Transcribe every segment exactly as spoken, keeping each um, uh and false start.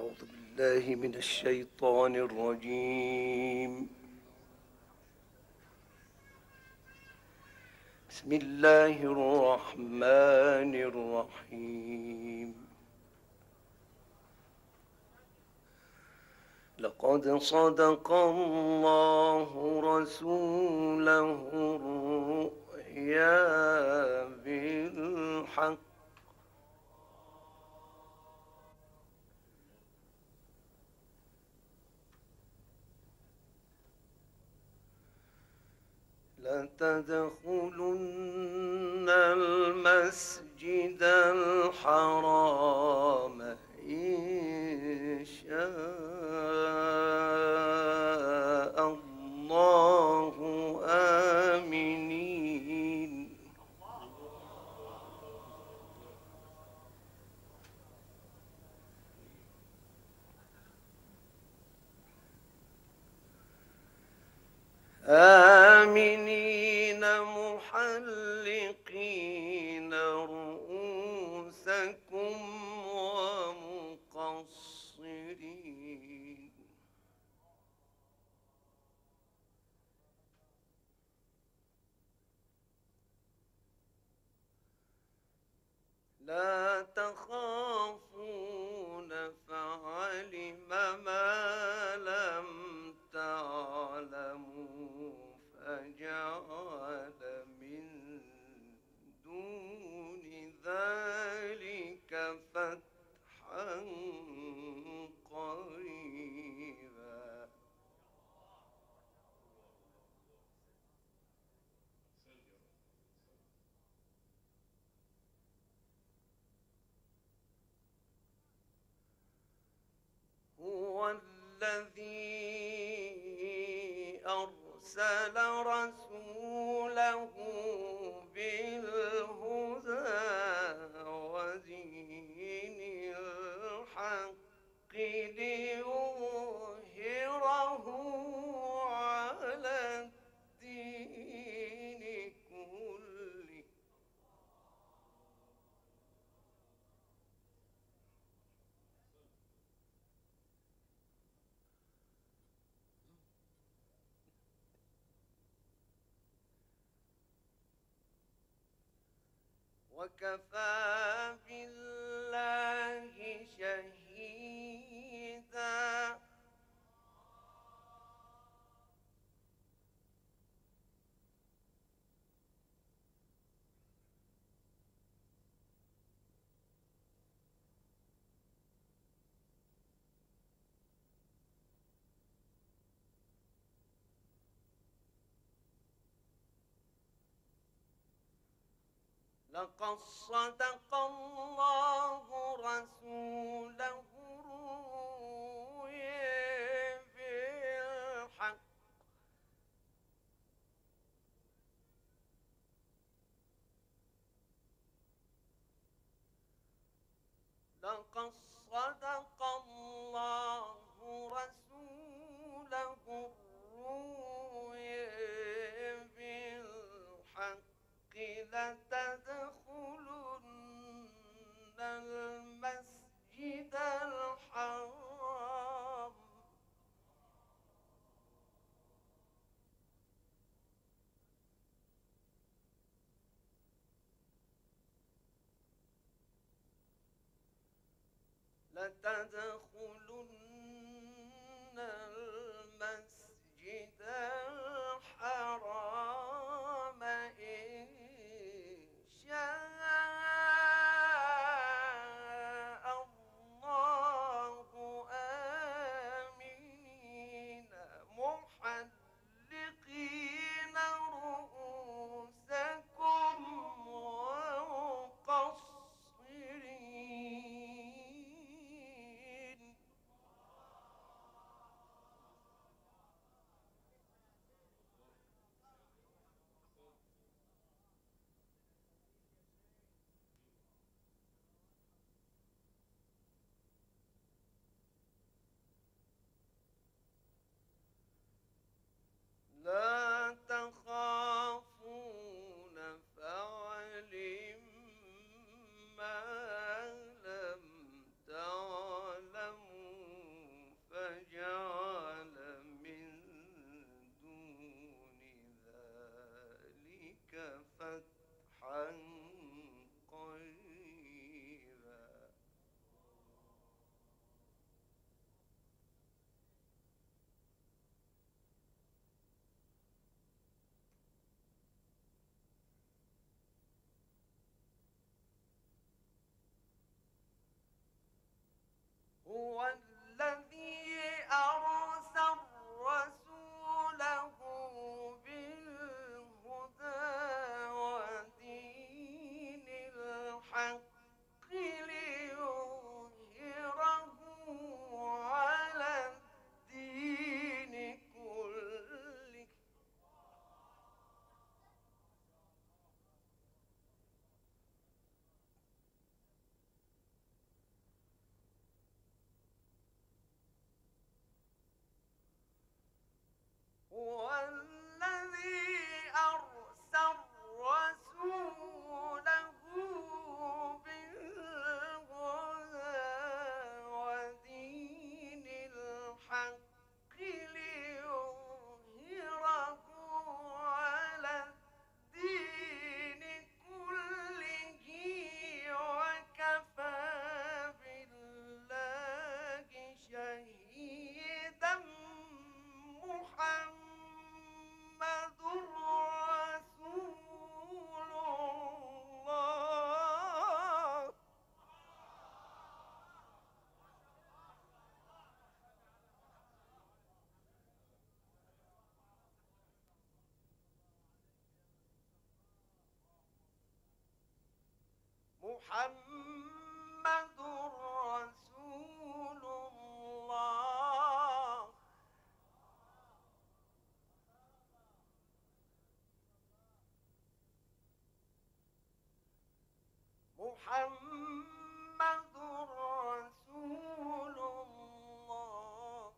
أعوذ بالله من الشيطان الرجيم. بسم الله الرحمن الرحيم. لقد صدق الله رسوله الرؤيا بالحق لتدخلن المسجد الحرام إن شاء الله آمنين آمنين محلقين رؤوسكم ومقصرين لا تخافون فعلم ما لم تعلموا فجعل من دون ذلك فتحا قريبا. هو الذي أرسل رسوله بالهدى ودين الحق ليظهره على الدين كله وكفى بالله شهيدا. لقد صدق الله رسوله الرؤيا بالحق لقد صدق الله رسوله الرؤيا بالحق لتدخلن المسجد الحرام لتدخلن المسجد الحرام إن شاء الله آمنين محلقين رؤوسكم ومقصرين محمد رسول الله. محمد رسول الله.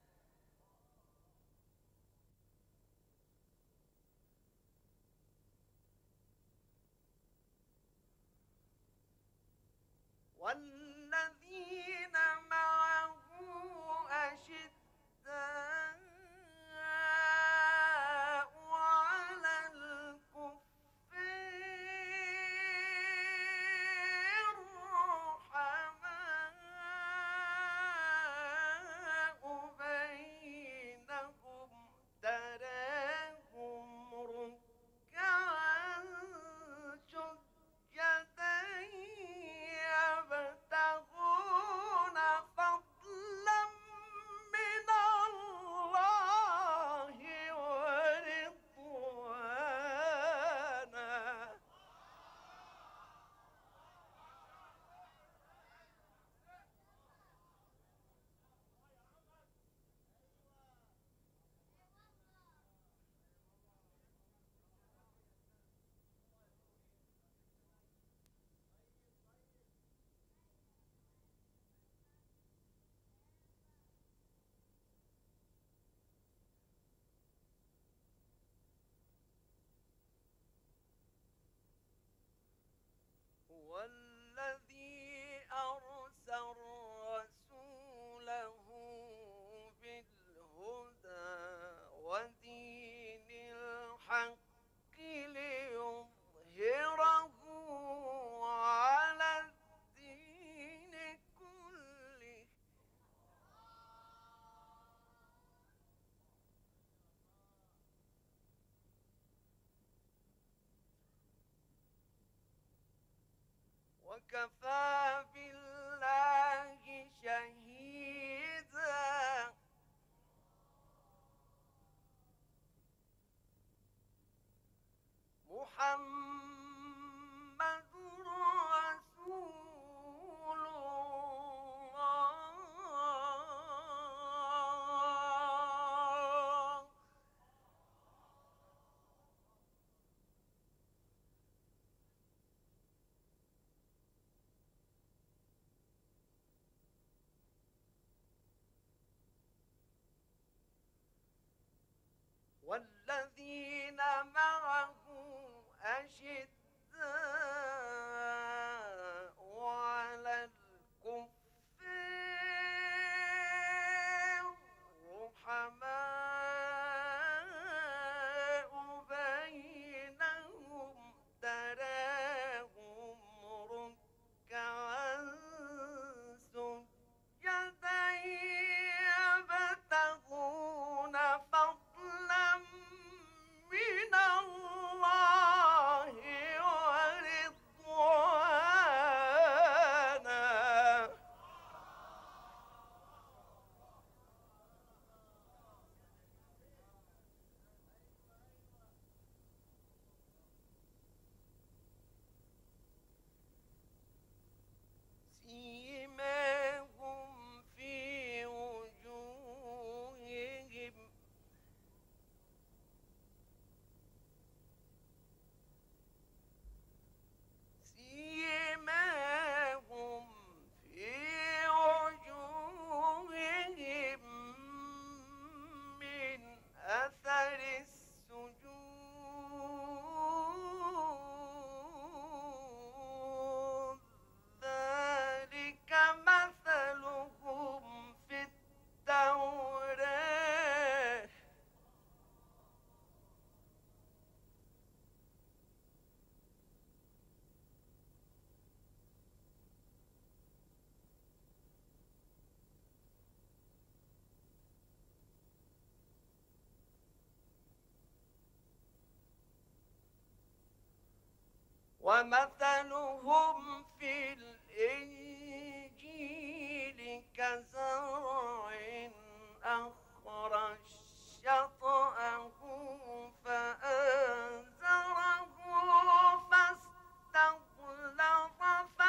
والذين معه أشداء على الكفار رحماء بينهم تراهم ركعا سجدا يبتغون فضلا من الله ورضوانا. هو الذي أرسل رسوله بالهدى ودين الحق ليظهره على الدين كله. وكفى بالله شهيدا. محمد رسول الله. والذين معه أشداء على الكفار رحماء بينهم تراهم ركعا سجدا يبتغون فضلا من الله ورضوانا. سيماهم في وجوههم سيماهم في وجوههم من أثر السجود ذلك مثلهم في التوراة ومثلهم في الإنجيل كزرع أخرج شطأه فآزره فاستغلظ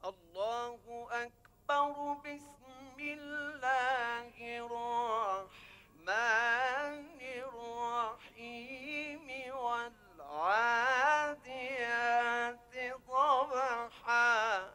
الله أكبر. بسم الله الرحمن الرحيم. والعاديات ضبحا.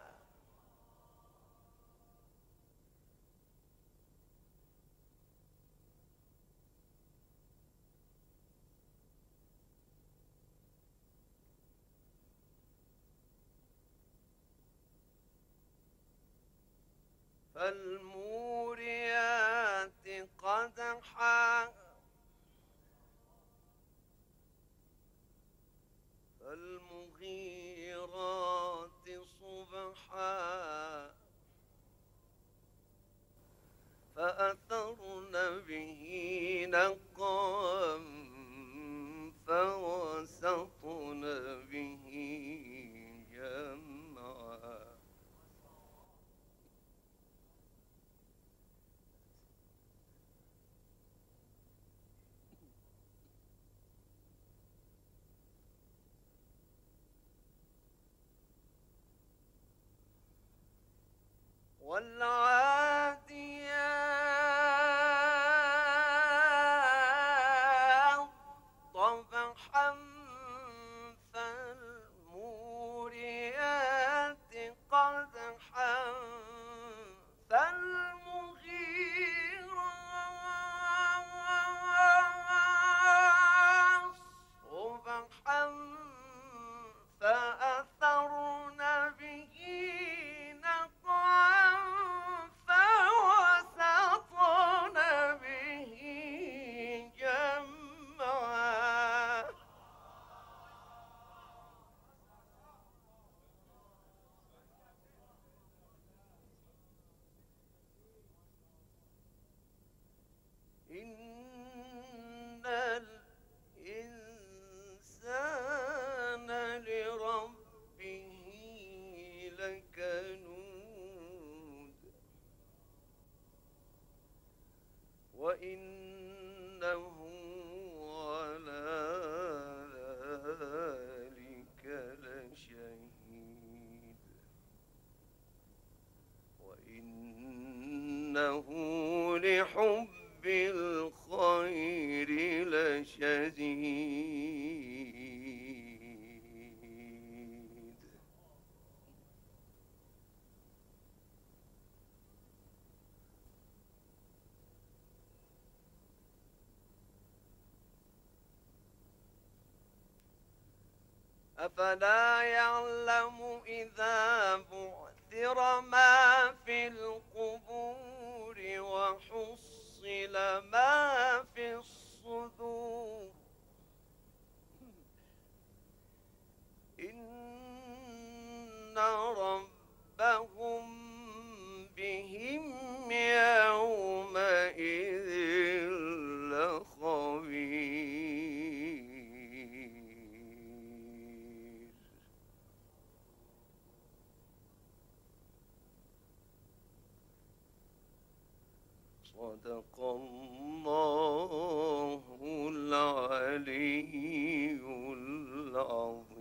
فالموريات قدحا. فالمغيرات صبحا. فأثرن به نقعا. فوسطن به جمعا. والعاديات ضبحا. فالموريات قدحا. فالمغيرات صبحا. فأثرن به نقعا. فوسطن به جمعا. إن الإنسان لربه لكنود. وإنه على ذلك لشهيد. وإنه لحب بالخير لشديد. أفلا يعلم إذا بعثر ما في القبور وحصل ما في الصدور. إن ربهم بهم يومئذ لخبير. صدق الله العلي العظيم.